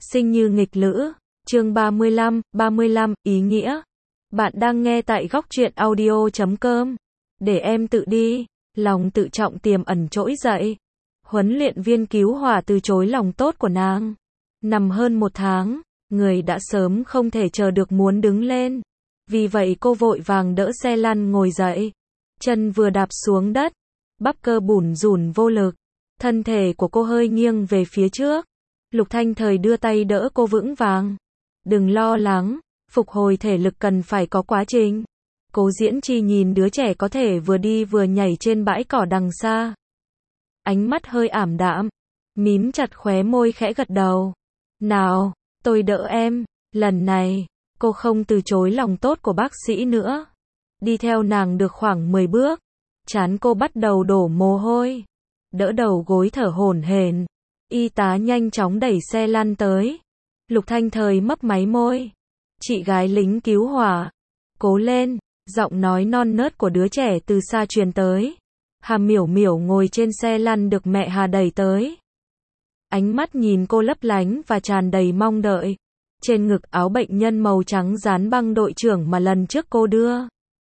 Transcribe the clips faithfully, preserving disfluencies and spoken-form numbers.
Sinh như nghịch lữ, chương ba mươi lăm, ba mươi lăm, ý nghĩa. Bạn đang nghe tại góc truyện audio chấm com. Để em tự đi, lòng tự trọng tiềm ẩn trỗi dậy. Huấn luyện viên cứu hỏa từ chối lòng tốt của nàng. Nằm hơn một tháng, người đã sớm không thể chờ được muốn đứng lên. Vì vậy cô vội vàng đỡ xe lăn ngồi dậy. Chân vừa đạp xuống đất, bắp cơ bủn rủn vô lực. Thân thể của cô hơi nghiêng về phía trước. Lục Thanh Thời đưa tay đỡ cô vững vàng. Đừng lo lắng, phục hồi thể lực cần phải có quá trình. Cố Diễn Chi nhìn đứa trẻ có thể vừa đi vừa nhảy trên bãi cỏ đằng xa. Ánh mắt hơi ảm đạm, mím chặt khóe môi khẽ gật đầu. Nào, tôi đỡ em. Lần này, cô không từ chối lòng tốt của bác sĩ nữa. Đi theo nàng được khoảng mười bước, trán cô bắt đầu đổ mồ hôi. Đỡ đầu gối thở hổn hển. Y tá nhanh chóng đẩy xe lăn tới. Lục Thanh Thời mấp máy môi. Chị gái lính cứu hỏa. Cố lên, giọng nói non nớt của đứa trẻ từ xa truyền tới. Hà Miểu Miểu ngồi trên xe lăn được mẹ Hà đẩy tới. Ánh mắt nhìn cô lấp lánh và tràn đầy mong đợi. Trên ngực áo bệnh nhân màu trắng dán băng đội trưởng mà lần trước cô đưa.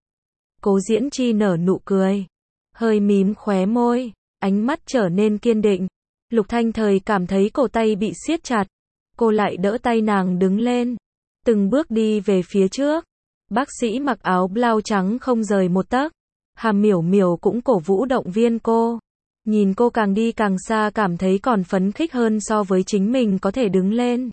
Cố Diễn Chi nở nụ cười. Hơi mím khóe môi, ánh mắt trở nên kiên định. Lục Thanh Thời cảm thấy cổ tay bị siết chặt. Cô lại đỡ tay nàng đứng lên. Từng bước đi về phía trước. Bác sĩ mặc áo blau trắng không rời một tấc. Hà Miểu Miểu cũng cổ vũ động viên cô. Nhìn cô càng đi càng xa cảm thấy còn phấn khích hơn so với chính mình có thể đứng lên.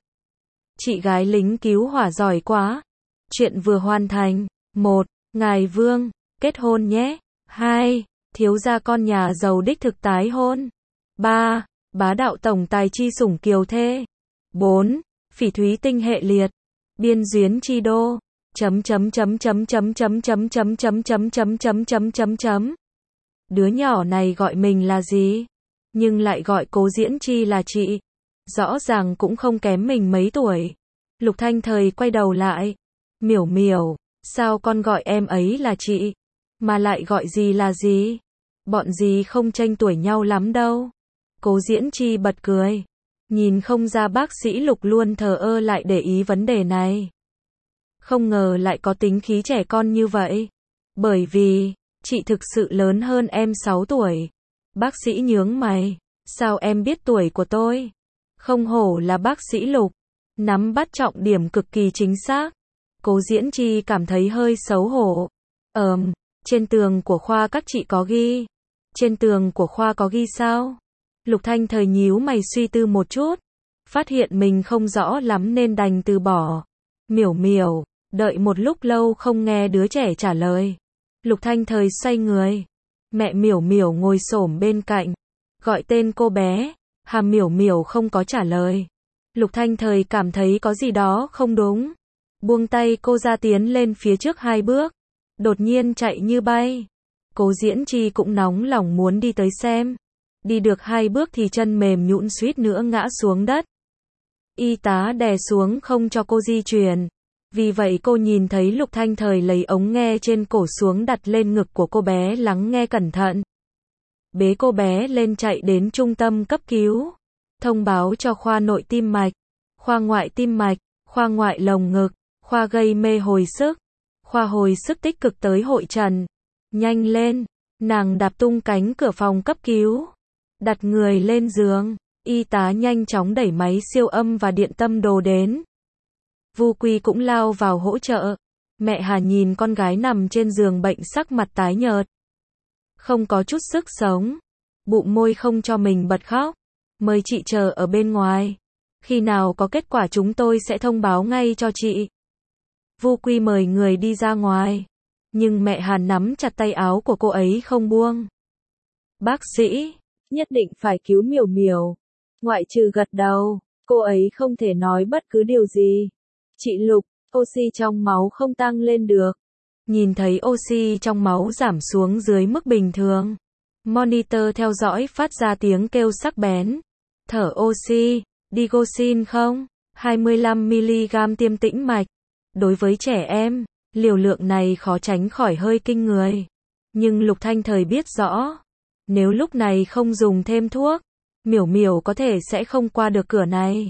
Chị gái lính cứu hỏa giỏi quá. Chuyện vừa hoàn thành. Một. Ngài Vương, kết hôn nhé. Hai. Thiếu gia con nhà giàu đích thực tái hôn. Ba. Bá đạo tổng tài chi sủng kiều thê. Bốn. Phỉ thúy tinh hệ liệt. Biên duyến chi đô. Chấm chấm chấm chấm chấm chấm chấm chấm chấm chấm chấm chấm chấm chấm chấm. Đứa nhỏ này gọi mình là gì? Nhưng lại gọi Cố Diễn Chi là chị. Rõ ràng cũng không kém mình mấy tuổi. Lục Thanh Thời quay đầu lại. Miểu Miểu, sao con gọi em ấy là chị? Mà lại gọi gì là gì? Bọn gì không chênh tuổi nhau lắm đâu. Cố Diễn Chi bật cười. Nhìn không ra bác sĩ Lục luôn thờ ơ lại để ý vấn đề này. Không ngờ lại có tính khí trẻ con như vậy. Bởi vì, chị thực sự lớn hơn em sáu tuổi. Bác sĩ nhướng mày. Sao em biết tuổi của tôi? Không hổ là bác sĩ Lục. Nắm bắt trọng điểm cực kỳ chính xác. Cố Diễn Chi cảm thấy hơi xấu hổ. Ờm, trên tường của khoa các chị có ghi. Trên tường của khoa có ghi sao? Lục Thanh Thời nhíu mày suy tư một chút. Phát hiện mình không rõ lắm nên đành từ bỏ. Miểu Miểu, đợi một lúc lâu không nghe đứa trẻ trả lời. Lục Thanh Thời xoay người. Mẹ Miểu Miểu ngồi xổm bên cạnh. Gọi tên cô bé. Hà Miểu Miểu không có trả lời. Lục Thanh Thời cảm thấy có gì đó không đúng. Buông tay cô ra tiến lên phía trước hai bước. Đột nhiên chạy như bay. Cố Diễn Chi cũng nóng lòng muốn đi tới xem. Đi được hai bước thì chân mềm nhũn suýt nữa ngã xuống đất. Y tá đè xuống không cho cô di chuyển. Vì vậy cô nhìn thấy Lục Thanh Thời lấy ống nghe trên cổ xuống đặt lên ngực của cô bé lắng nghe cẩn thận. Bế cô bé lên chạy đến trung tâm cấp cứu. Thông báo cho khoa nội tim mạch, khoa ngoại tim mạch, khoa ngoại lồng ngực, khoa gây mê hồi sức, khoa hồi sức tích cực tới hội trần. Nhanh lên, nàng đạp tung cánh cửa phòng cấp cứu. Đặt người lên giường, y tá nhanh chóng đẩy máy siêu âm và điện tâm đồ đến. Vu Quy cũng lao vào hỗ trợ. Mẹ Hà nhìn con gái nằm trên giường bệnh sắc mặt tái nhợt. Không có chút sức sống. Bụng môi không cho mình bật khóc. Mời chị chờ ở bên ngoài. Khi nào có kết quả chúng tôi sẽ thông báo ngay cho chị. Vu Quy mời người đi ra ngoài. Nhưng mẹ Hà nắm chặt tay áo của cô ấy không buông. Bác sĩ, nhất định phải cứu Miểu Miểu. Ngoại trừ gật đầu, cô ấy không thể nói bất cứ điều gì. Chị Lục, oxy trong máu không tăng lên được. Nhìn thấy oxy trong máu giảm xuống dưới mức bình thường. Monitor theo dõi phát ra tiếng kêu sắc bén. Thở oxy, digoxin không? hai mươi lăm mi-li-gam tiêm tĩnh mạch. Đối với trẻ em, liều lượng này khó tránh khỏi hơi kinh người. Nhưng Lục Thanh Thời biết rõ. Nếu lúc này không dùng thêm thuốc, Miểu Miểu có thể sẽ không qua được cửa này.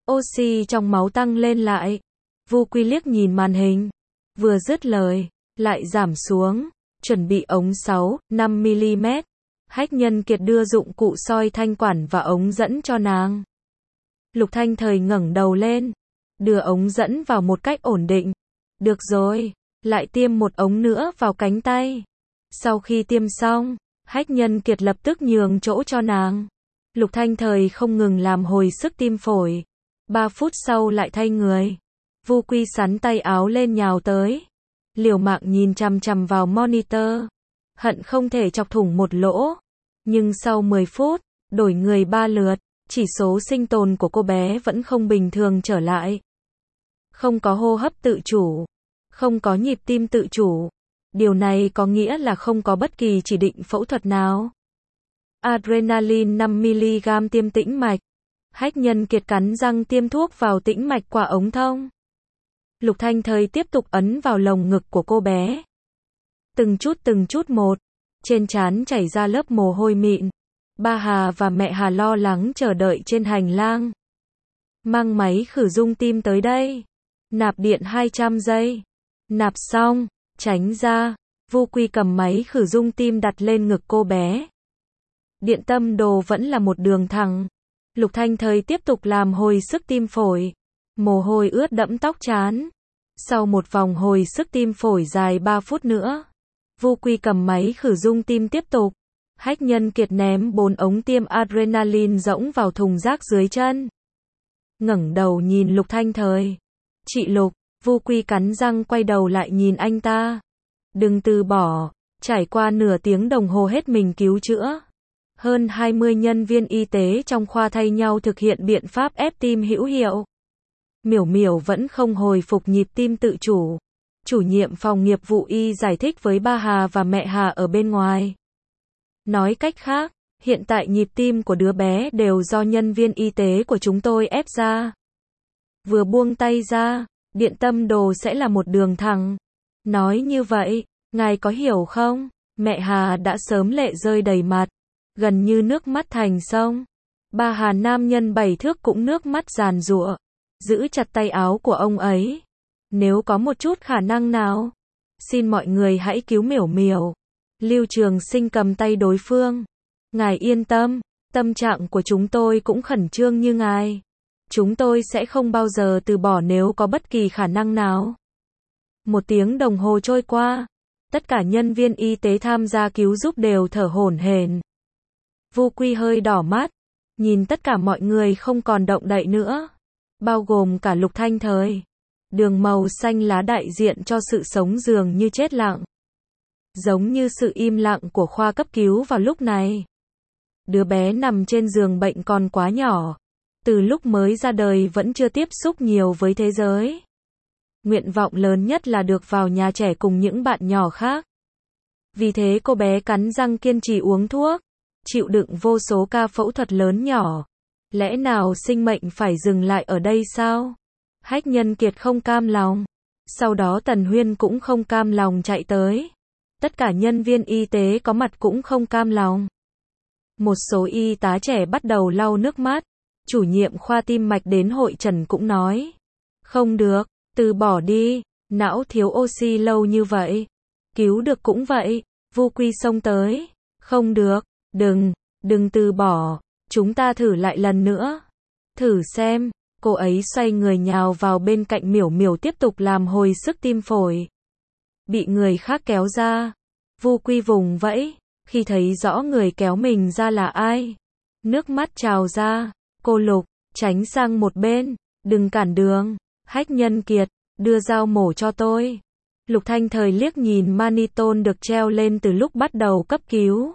Oxy trong máu tăng lên lại. Vu Quy liếc nhìn màn hình. Vừa dứt lời, lại giảm xuống. Chuẩn bị ống sáu, năm mi-li-mét. Hách Nhân Kiệt đưa dụng cụ soi thanh quản và ống dẫn cho nàng. Lục Thanh Thời ngẩng đầu lên. Đưa ống dẫn vào một cách ổn định. Được rồi, lại tiêm một ống nữa vào cánh tay. Sau khi tiêm xong, Hách Nhân Kiệt lập tức nhường chỗ cho nàng. Lục Thanh Thời không ngừng làm hồi sức tim phổi. Ba phút sau lại thay người. Vu Quy sắn tay áo lên nhào tới. Liều mạng nhìn chằm chằm vào monitor. Hận không thể chọc thủng một lỗ. Nhưng sau mười phút, đổi người ba lượt, chỉ số sinh tồn của cô bé vẫn không bình thường trở lại. Không có hô hấp tự chủ. Không có nhịp tim tự chủ. Điều này có nghĩa là không có bất kỳ chỉ định phẫu thuật nào. Adrenaline năm mi-li-gam tiêm tĩnh mạch. Hách Nhân Kiệt cắn răng tiêm thuốc vào tĩnh mạch qua ống thông. Lục Thanh Thời tiếp tục ấn vào lồng ngực của cô bé. Từng chút từng chút một. Trên trán chảy ra lớp mồ hôi mịn. Ba Hà và mẹ Hà lo lắng chờ đợi trên hành lang. Mang máy khử rung tim tới đây. Nạp điện hai trăm giây. Nạp xong, tránh ra. Vu Quy cầm máy khử rung tim đặt lên ngực cô bé. Điện tâm đồ vẫn là một đường thẳng. Lục Thanh Thời tiếp tục làm hồi sức tim phổi. Mồ hôi ướt đẫm tóc trán. Sau một vòng hồi sức tim phổi dài ba phút nữa, Vu Quy cầm máy khử rung tim tiếp tục. Hách Nhân Kiệt ném bốn ống tiêm adrenaline rỗng vào thùng rác dưới chân. Ngẩng đầu nhìn Lục Thanh Thời. Chị Lục, Vu Quy cắn răng quay đầu lại nhìn anh ta. Đừng từ bỏ. Trải qua nửa tiếng đồng hồ hết mình cứu chữa. Hơn hai mươi nhân viên y tế trong khoa thay nhau thực hiện biện pháp ép tim hữu hiệu. Miểu Miểu vẫn không hồi phục nhịp tim tự chủ. Chủ nhiệm phòng nghiệp vụ y giải thích với ba Hà và mẹ Hà ở bên ngoài. Nói cách khác, hiện tại nhịp tim của đứa bé đều do nhân viên y tế của chúng tôi ép ra. Vừa buông tay ra, điện tâm đồ sẽ là một đường thẳng. Nói như vậy, ngài có hiểu không? Mẹ Hà đã sớm lệ rơi đầy mặt, gần như nước mắt thành sông. Ba Hà nam nhân bảy thước cũng nước mắt giàn giụa, giữ chặt tay áo của ông ấy. Nếu có một chút khả năng nào, xin mọi người hãy cứu Miểu Miểu. Lưu Trường Sinh cầm tay đối phương. Ngài yên tâm, tâm trạng của chúng tôi cũng khẩn trương như ngài. Chúng tôi sẽ không bao giờ từ bỏ nếu có bất kỳ khả năng nào. Một tiếng đồng hồ trôi qua, tất cả nhân viên y tế tham gia cứu giúp đều thở hổn hển. Vu Quy hơi đỏ mắt, nhìn tất cả mọi người không còn động đậy nữa, bao gồm cả Lục Thanh Thời. Đường màu xanh lá đại diện cho sự sống dường như chết lặng. Giống như sự im lặng của khoa cấp cứu vào lúc này. Đứa bé nằm trên giường bệnh còn quá nhỏ. Từ lúc mới ra đời vẫn chưa tiếp xúc nhiều với thế giới. Nguyện vọng lớn nhất là được vào nhà trẻ cùng những bạn nhỏ khác. Vì thế cô bé cắn răng kiên trì uống thuốc, chịu đựng vô số ca phẫu thuật lớn nhỏ. Lẽ nào sinh mệnh phải dừng lại ở đây sao? Hách Nhân Kiệt không cam lòng. Sau đó Tần Huyên cũng không cam lòng chạy tới. Tất cả nhân viên y tế có mặt cũng không cam lòng. Một số y tá trẻ bắt đầu lau nước mắt. Chủ nhiệm khoa tim mạch đến hội trần cũng nói. Không được, từ bỏ đi, não thiếu oxy lâu như vậy. Cứu được cũng vậy. Vu Quy xông tới. Không được, đừng, đừng từ bỏ. Chúng ta thử lại lần nữa. Thử xem. Cô ấy xoay người nhào vào bên cạnh Miểu Miểu tiếp tục làm hồi sức tim phổi. Bị người khác kéo ra. Vu Quy vùng vẫy. Khi thấy rõ người kéo mình ra là ai, nước mắt trào ra. Cô Lục, tránh sang một bên, đừng cản đường. Hách Nhân Kiệt, đưa dao mổ cho tôi. Lục Thanh Thời liếc nhìn Maniton được treo lên từ lúc bắt đầu cấp cứu.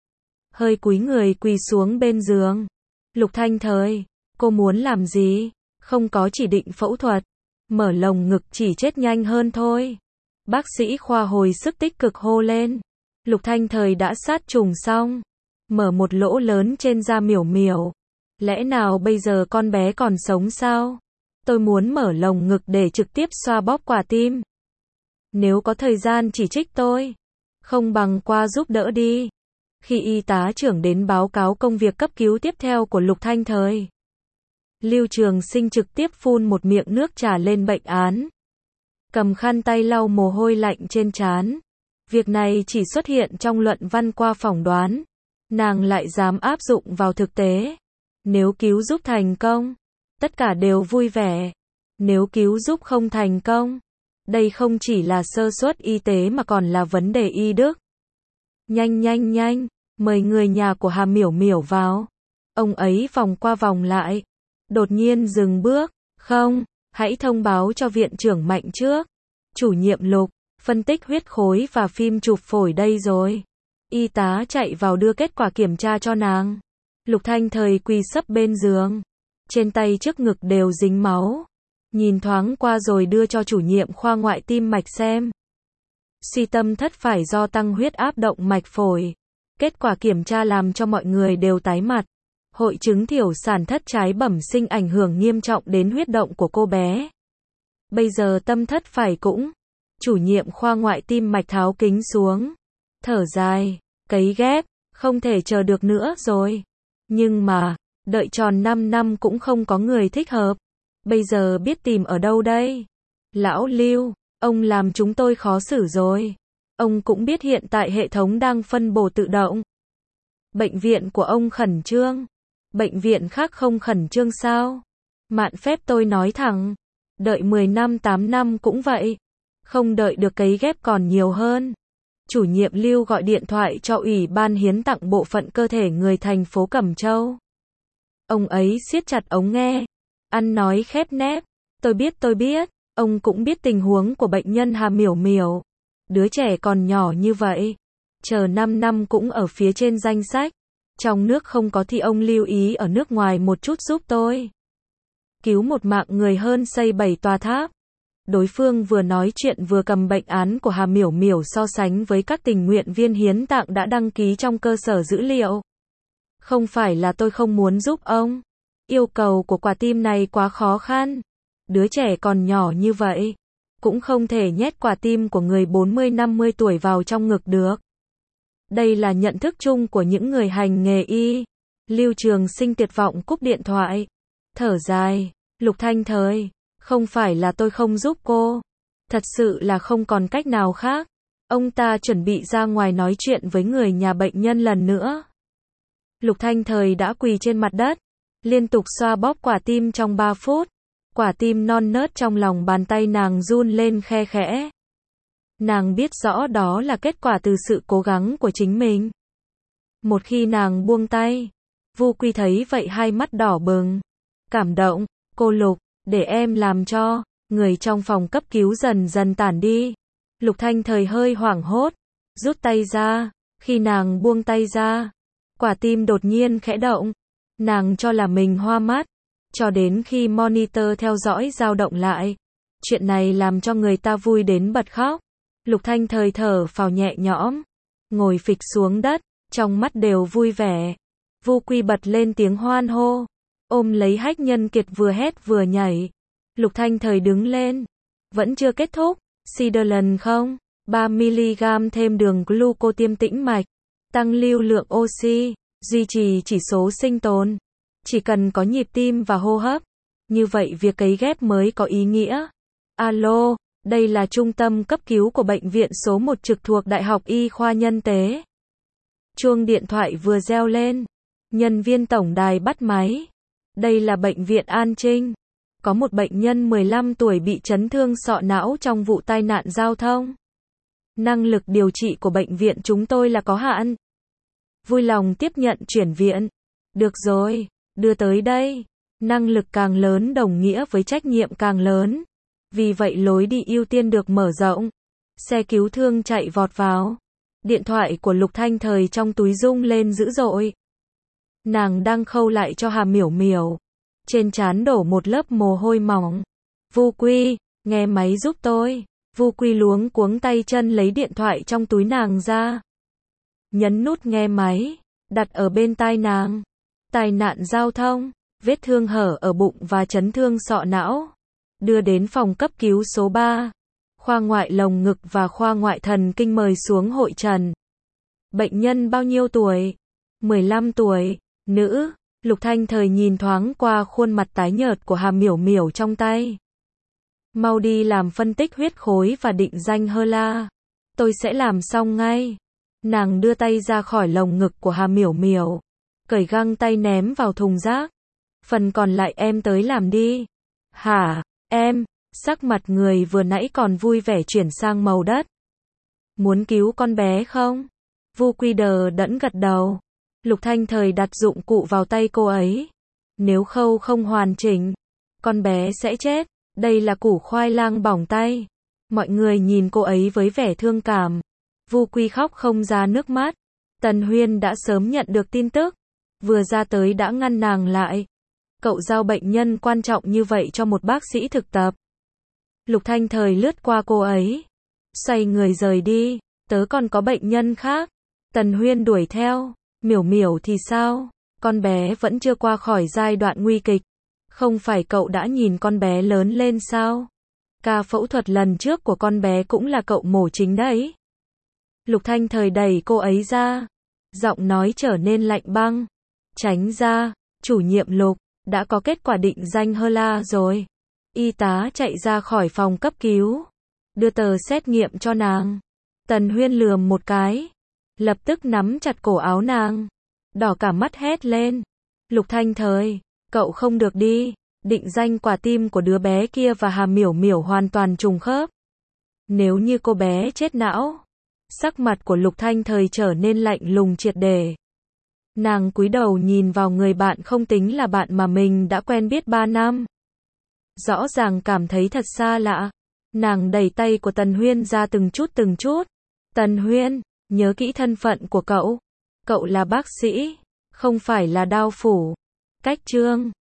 Hơi cúi người quỳ xuống bên giường. Lục Thanh Thời, cô muốn làm gì? Không có chỉ định phẫu thuật. Mở lồng ngực chỉ chết nhanh hơn thôi. Bác sĩ khoa hồi sức tích cực hô lên. Lục Thanh Thời đã sát trùng xong. Mở một lỗ lớn trên da Miểu Miểu. Lẽ nào bây giờ con bé còn sống sao? Tôi muốn mở lồng ngực để trực tiếp xoa bóp quả tim. Nếu có thời gian chỉ trích tôi. Không bằng qua giúp đỡ đi. Khi y tá trưởng đến báo cáo công việc cấp cứu tiếp theo của Lục Thanh Thời, Lưu Trường Sinh trực tiếp phun một miệng nước trà lên bệnh án. Cầm khăn tay lau mồ hôi lạnh trên trán. Việc này chỉ xuất hiện trong luận văn qua phỏng đoán. Nàng lại dám áp dụng vào thực tế. Nếu cứu giúp thành công, tất cả đều vui vẻ. Nếu cứu giúp không thành công, đây không chỉ là sơ suất y tế mà còn là vấn đề y đức. Nhanh nhanh nhanh, mời người nhà của Hà Miểu Miểu vào. Ông ấy vòng qua vòng lại. Đột nhiên dừng bước. Không, hãy thông báo cho viện trưởng Mạnh trước. Chủ nhiệm Lục, phân tích huyết khối và phim chụp phổi đây rồi. Y tá chạy vào đưa kết quả kiểm tra cho nàng. Lục Thanh Thời quỳ sấp bên giường. Trên tay trước ngực đều dính máu. Nhìn thoáng qua rồi đưa cho chủ nhiệm khoa ngoại tim mạch xem. Suy tâm thất phải do tăng huyết áp động mạch phổi. Kết quả kiểm tra làm cho mọi người đều tái mặt. Hội chứng thiểu sản thất trái bẩm sinh ảnh hưởng nghiêm trọng đến huyết động của cô bé. Bây giờ tâm thất phải cũng. Chủ nhiệm khoa ngoại tim mạch tháo kính xuống. Thở dài, cấy ghép, không thể chờ được nữa rồi. Nhưng mà, đợi tròn năm năm cũng không có người thích hợp. Bây giờ biết tìm ở đâu đây? Lão Lưu, ông làm chúng tôi khó xử rồi. Ông cũng biết hiện tại hệ thống đang phân bổ tự động. Bệnh viện của ông khẩn trương. Bệnh viện khác không khẩn trương sao? Mạn phép tôi nói thẳng. Đợi mười năm tám năm cũng vậy. Không đợi được cấy ghép còn nhiều hơn. Chủ nhiệm Lưu gọi điện thoại cho Ủy ban hiến tặng bộ phận cơ thể người thành phố Cẩm Châu. Ông ấy siết chặt ống nghe. Ăn nói khép nép. Tôi biết tôi biết. Ông cũng biết tình huống của bệnh nhân Hà Miểu Miểu. Đứa trẻ còn nhỏ như vậy. Chờ năm năm cũng ở phía trên danh sách. Trong nước không có thì ông lưu ý ở nước ngoài một chút giúp tôi. Cứu một mạng người hơn xây bảy tòa tháp. Đối phương vừa nói chuyện vừa cầm bệnh án của Hà Miểu Miểu so sánh với các tình nguyện viên hiến tạng đã đăng ký trong cơ sở dữ liệu. Không phải là tôi không muốn giúp ông. Yêu cầu của quả tim này quá khó khăn. Đứa trẻ còn nhỏ như vậy. Cũng không thể nhét quả tim của người bốn mươi năm mươi tuổi vào trong ngực được. Đây là nhận thức chung của những người hành nghề y. Lưu Trường Sinh tuyệt vọng cúp điện thoại. Thở dài, Lục Thanh Thời, không phải là tôi không giúp cô. Thật sự là không còn cách nào khác. Ông ta chuẩn bị ra ngoài nói chuyện với người nhà bệnh nhân lần nữa. Lục Thanh Thời đã quỳ trên mặt đất, liên tục xoa bóp quả tim trong ba phút. Quả tim non nớt trong lòng bàn tay nàng run lên khe khẽ. Nàng biết rõ đó là kết quả từ sự cố gắng của chính mình. Một khi nàng buông tay, Vu Quy thấy vậy hai mắt đỏ bừng. Cảm động, cô Lục, để em làm cho. Người trong phòng cấp cứu dần dần tản đi. Lục Thanh Thời hơi hoảng hốt, rút tay ra. Khi nàng buông tay ra, quả tim đột nhiên khẽ động. Nàng cho là mình hoa mắt, cho đến khi monitor theo dõi dao động lại. Chuyện này làm cho người ta vui đến bật khóc. Lục Thanh Thời thở phào nhẹ nhõm, ngồi phịch xuống đất, trong mắt đều vui vẻ. Vu Quy bật lên tiếng hoan hô, ôm lấy Hách Nhân Kiệt vừa hét vừa nhảy. Lục Thanh Thời đứng lên, vẫn chưa kết thúc. Sidelan không, ba mi-li-gam thêm đường gluco tiêm tĩnh mạch, tăng lưu lượng oxy, duy trì chỉ số sinh tồn. Chỉ cần có nhịp tim và hô hấp, như vậy việc cấy ghép mới có ý nghĩa. Alo, đây là trung tâm cấp cứu của bệnh viện số một trực thuộc Đại học Y khoa Nhân tế. Chuông điện thoại vừa reo lên, nhân viên tổng đài bắt máy. Đây là bệnh viện An Trinh. Có một bệnh nhân mười lăm tuổi bị chấn thương sọ não trong vụ tai nạn giao thông. Năng lực điều trị của bệnh viện chúng tôi là có hạn. Vui lòng tiếp nhận chuyển viện. Được rồi, đưa tới đây. Năng lực càng lớn đồng nghĩa với trách nhiệm càng lớn. Vì vậy lối đi ưu tiên được mở rộng. Xe cứu thương chạy vọt vào. Điện thoại của Lục Thanh Thời trong túi rung lên dữ dội. Nàng đang khâu lại cho Hà Miểu Miểu. Trên trán đổ một lớp mồ hôi mỏng. Vu Quy, nghe máy giúp tôi. Vu Quy luống cuống tay chân lấy điện thoại trong túi nàng ra. Nhấn nút nghe máy, đặt ở bên tai nàng. Tai nạn giao thông, vết thương hở ở bụng và chấn thương sọ não. Đưa đến phòng cấp cứu số ba. Khoa ngoại lồng ngực và khoa ngoại thần kinh mời xuống hội trần. Bệnh nhân bao nhiêu tuổi? mười lăm tuổi, nữ, Lục Thanh Thời nhìn thoáng qua khuôn mặt tái nhợt của Hà Miểu Miểu trong tay. Mau đi làm phân tích huyết khối và định danh hơ la. Tôi sẽ làm xong ngay. Nàng đưa tay ra khỏi lồng ngực của Hà Miểu Miểu, cởi găng tay ném vào thùng rác. Phần còn lại em tới làm đi. Hả, em? Sắc mặt người vừa nãy còn vui vẻ chuyển sang màu đất. Muốn cứu con bé không? Vu Quy đờ đẫn gật đầu. Lục Thanh Thời đặt dụng cụ vào tay cô ấy. Nếu khâu không hoàn chỉnh, con bé sẽ chết. Đây là củ khoai lang bỏng tay. Mọi người nhìn cô ấy với vẻ thương cảm. Vu Quy khóc không ra nước mắt. Tần Huyên đã sớm nhận được tin tức, vừa ra tới đã ngăn nàng lại. Cậu giao bệnh nhân quan trọng như vậy cho một bác sĩ thực tập. Lục Thanh Thời lướt qua cô ấy, xoay người rời đi. Tớ còn có bệnh nhân khác. Tần Huyên đuổi theo. Miểu Miểu thì sao? Con bé vẫn chưa qua khỏi giai đoạn nguy kịch. Không phải cậu đã nhìn con bé lớn lên sao? Ca phẫu thuật lần trước của con bé cũng là cậu mổ chính đấy. Lục Thanh Thời đẩy cô ấy ra. Giọng nói trở nên lạnh băng. Tránh ra, chủ nhiệm Lục, đã có kết quả định danh hơ la rồi. Y tá chạy ra khỏi phòng cấp cứu, đưa tờ xét nghiệm cho nàng. Tần Huyên lườm một cái, lập tức nắm chặt cổ áo nàng, đỏ cả mắt hét lên. Lục Thanh Thời, cậu không được đi. Định danh quả tim của đứa bé kia và Hà Miểu Miểu hoàn toàn trùng khớp. Nếu như cô bé chết não. Sắc mặt của Lục Thanh Thời trở nên lạnh lùng triệt để. Nàng cúi đầu nhìn vào người bạn không tính là bạn mà mình đã quen biết ba năm. Rõ ràng cảm thấy thật xa lạ. Nàng đẩy tay của Tần Huyên ra từng chút từng chút. Tần Huyên, nhớ kỹ thân phận của cậu. Cậu là bác sĩ, không phải là đao phủ. Cách chương